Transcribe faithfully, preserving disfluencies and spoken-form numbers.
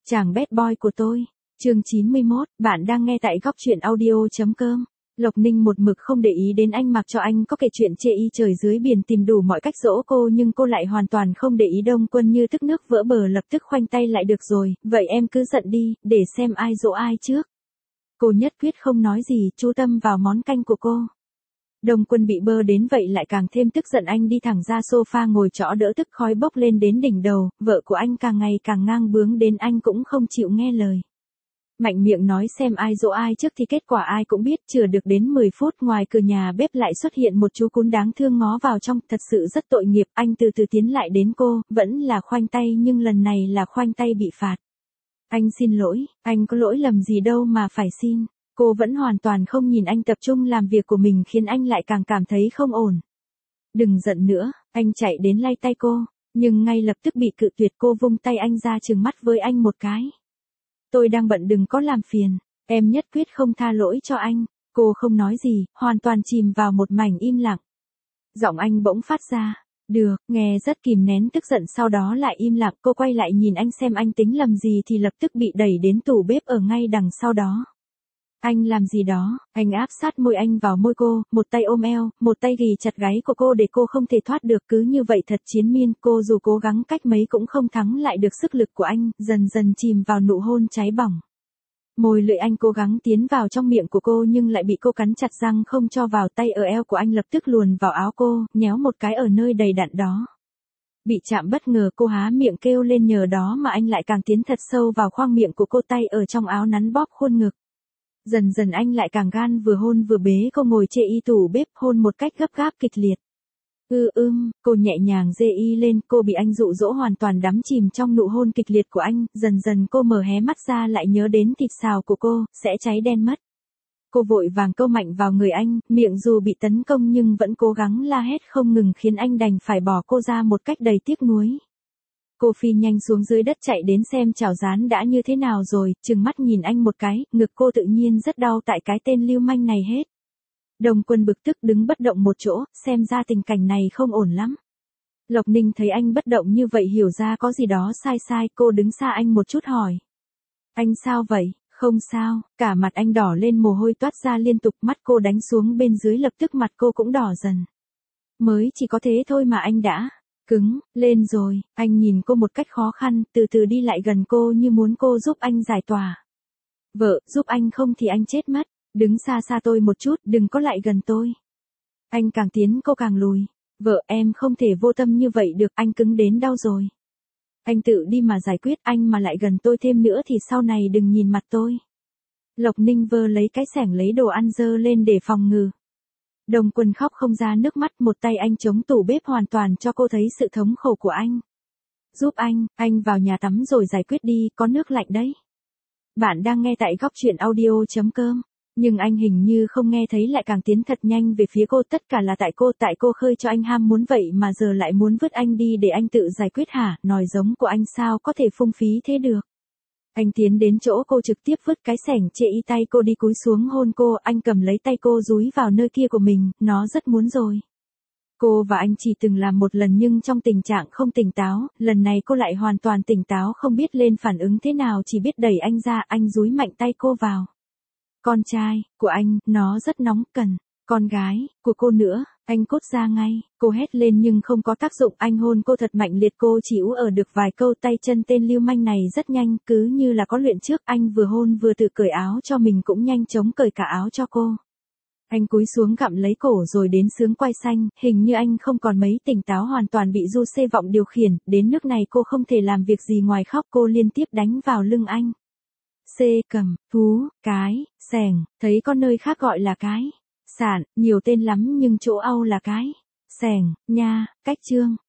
Chàng bad boy của tôi. Chương chín mươi mốt, bạn đang nghe tại góc truyện audio chấm com. Lộc Ninh một mực không để ý đến anh mặc cho anh có kể chuyện chê y trời dưới biển tìm đủ mọi cách dỗ cô, nhưng cô lại hoàn toàn không để ý. Đông Quân như tức nước vỡ bờ lập tức khoanh tay lại, được rồi, vậy em cứ giận đi, để xem ai dỗ ai trước. Cô nhất quyết không nói gì, chú tâm vào món canh của cô. Đông Quân bị bơ đến vậy lại càng thêm tức giận, anh đi thẳng ra sofa ngồi chõ đỡ tức khói bốc lên đến đỉnh đầu, vợ của anh càng ngày càng ngang bướng đến anh cũng không chịu nghe lời. Mạnh miệng nói xem ai dỗ ai trước thì kết quả ai cũng biết. Chưa được đến mười phút, ngoài cửa nhà bếp lại xuất hiện một chú cún đáng thương ngó vào trong, thật sự rất tội nghiệp. Anh từ từ tiến lại đến cô, vẫn là khoanh tay nhưng lần này là khoanh tay bị phạt. Anh xin lỗi, anh có lỗi lầm gì đâu mà phải xin. Cô vẫn hoàn toàn không nhìn anh tập trung làm việc của mình, khiến anh lại càng cảm thấy không ổn. Đừng giận nữa, anh chạy đến lay tay cô, nhưng ngay lập tức bị cự tuyệt. Cô vung tay anh ra trừng mắt với anh một cái. Tôi đang bận, đừng có làm phiền, em nhất quyết không tha lỗi cho anh. Cô không nói gì, hoàn toàn chìm vào một mảnh im lặng. Giọng anh bỗng phát ra, được, nghe rất kìm nén tức giận, sau đó lại im lặng. Cô quay lại nhìn anh xem anh tính làm gì thì lập tức bị đẩy đến tủ bếp ở ngay đằng sau đó. Anh làm gì đó? Anh áp sát môi anh vào môi cô, một tay ôm eo, một tay ghì chặt gáy của cô để cô không thể thoát được. Cứ như vậy thật chiến miên, cô dù cố gắng cách mấy cũng không thắng lại được sức lực của anh, dần dần chìm vào nụ hôn cháy bỏng. Môi lưỡi anh cố gắng tiến vào trong miệng của cô nhưng lại bị cô cắn chặt răng không cho vào. Tay ở eo của anh lập tức luồn vào áo cô, nhéo một cái ở nơi đầy đặn đó. Bị chạm bất ngờ, cô há miệng kêu lên, nhờ đó mà anh lại càng tiến thật sâu vào khoang miệng của cô, tay ở trong áo nắn bóp khuôn ngực. Dần dần anh lại càng gan, vừa hôn vừa bế cô ngồi chê y tủ bếp, hôn một cách gấp gáp kịch liệt. Ư ưm, cô nhẹ nhàng dê y lên, cô bị anh dụ dỗ hoàn toàn đắm chìm trong nụ hôn kịch liệt của anh. Dần dần cô mở hé mắt ra, lại nhớ đến thịt xào của cô, sẽ cháy đen mất. Cô vội vàng câu mạnh vào người anh, miệng dù bị tấn công nhưng vẫn cố gắng la hét không ngừng, khiến anh đành phải bỏ cô ra một cách đầy tiếc nuối. Cô phi nhanh xuống dưới đất chạy đến xem chảo rán đã như thế nào rồi, trừng mắt nhìn anh một cái, ngực cô tự nhiên rất đau tại cái tên lưu manh này hết. Đông Quân bực tức đứng bất động một chỗ, xem ra tình cảnh này không ổn lắm. Lộc Ninh thấy anh bất động như vậy hiểu ra có gì đó sai sai, cô đứng xa anh một chút hỏi. Anh sao vậy? Không sao, cả mặt anh đỏ lên, mồ hôi toát ra liên tục, mắt cô đánh xuống bên dưới, lập tức mặt cô cũng đỏ dần. Mới chỉ có thế thôi mà anh đã cứng lên rồi. Anh nhìn cô một cách khó khăn, từ từ đi lại gần cô như muốn cô giúp anh giải tỏa. Vợ, giúp anh không thì anh chết mất. Đứng xa xa tôi một chút, đừng có lại gần tôi. Anh càng tiến cô càng lùi. Vợ, em không thể vô tâm như vậy được, anh cứng đến đau rồi. Anh tự đi mà giải quyết, anh mà lại gần tôi thêm nữa thì sau này đừng nhìn mặt tôi. Lộc Ninh vơ lấy cái xẻng lấy đồ ăn dơ lên để phòng ngừa. Đông Quân khóc không ra nước mắt, một tay anh chống tủ bếp hoàn toàn cho cô thấy sự thống khổ của anh. Giúp anh, anh vào nhà tắm rồi giải quyết đi, có nước lạnh đấy. Bạn đang nghe tại góc truyện audio chấm com. Nhưng anh hình như không nghe thấy, lại càng tiến thật nhanh về phía cô. Tất cả là tại cô, tại cô khơi cho anh ham muốn vậy mà giờ lại muốn vứt anh đi để anh tự giải quyết hả? Nòi giống của anh sao có thể phung phí thế được? Anh tiến đến chỗ cô trực tiếp vứt cái xẻng chê y, tay cô đi cúi xuống hôn cô, anh cầm lấy tay cô dúi vào nơi kia của mình, nó rất muốn rồi. Cô và anh chỉ từng làm một lần nhưng trong tình trạng không tỉnh táo, lần này cô lại hoàn toàn tỉnh táo, không biết lên phản ứng thế nào, chỉ biết đẩy anh ra, anh dúi mạnh tay cô vào. Con trai của anh, nó rất nóng, cần. Con gái của cô nữa, anh cốt ra ngay. Cô hét lên nhưng không có tác dụng, anh hôn cô thật mạnh liệt, cô chỉ ú ở được vài câu. Tay chân tên lưu manh này rất nhanh, cứ như là có luyện trước, anh vừa hôn vừa tự cởi áo cho mình, cũng nhanh chóng cởi cả áo cho cô. Anh cúi xuống gặm lấy cổ rồi đến sướng quay xanh, hình như anh không còn mấy tỉnh táo, hoàn toàn bị du xê vọng điều khiển, đến nước này cô không thể làm việc gì ngoài khóc. Cô liên tiếp đánh vào lưng anh. Xê, cầm, thú, cái, xẻng, thấy có nơi khác gọi là cái, sạn, nhiều tên lắm nhưng chỗ Âu là cái, xẻng, nha, cách chương.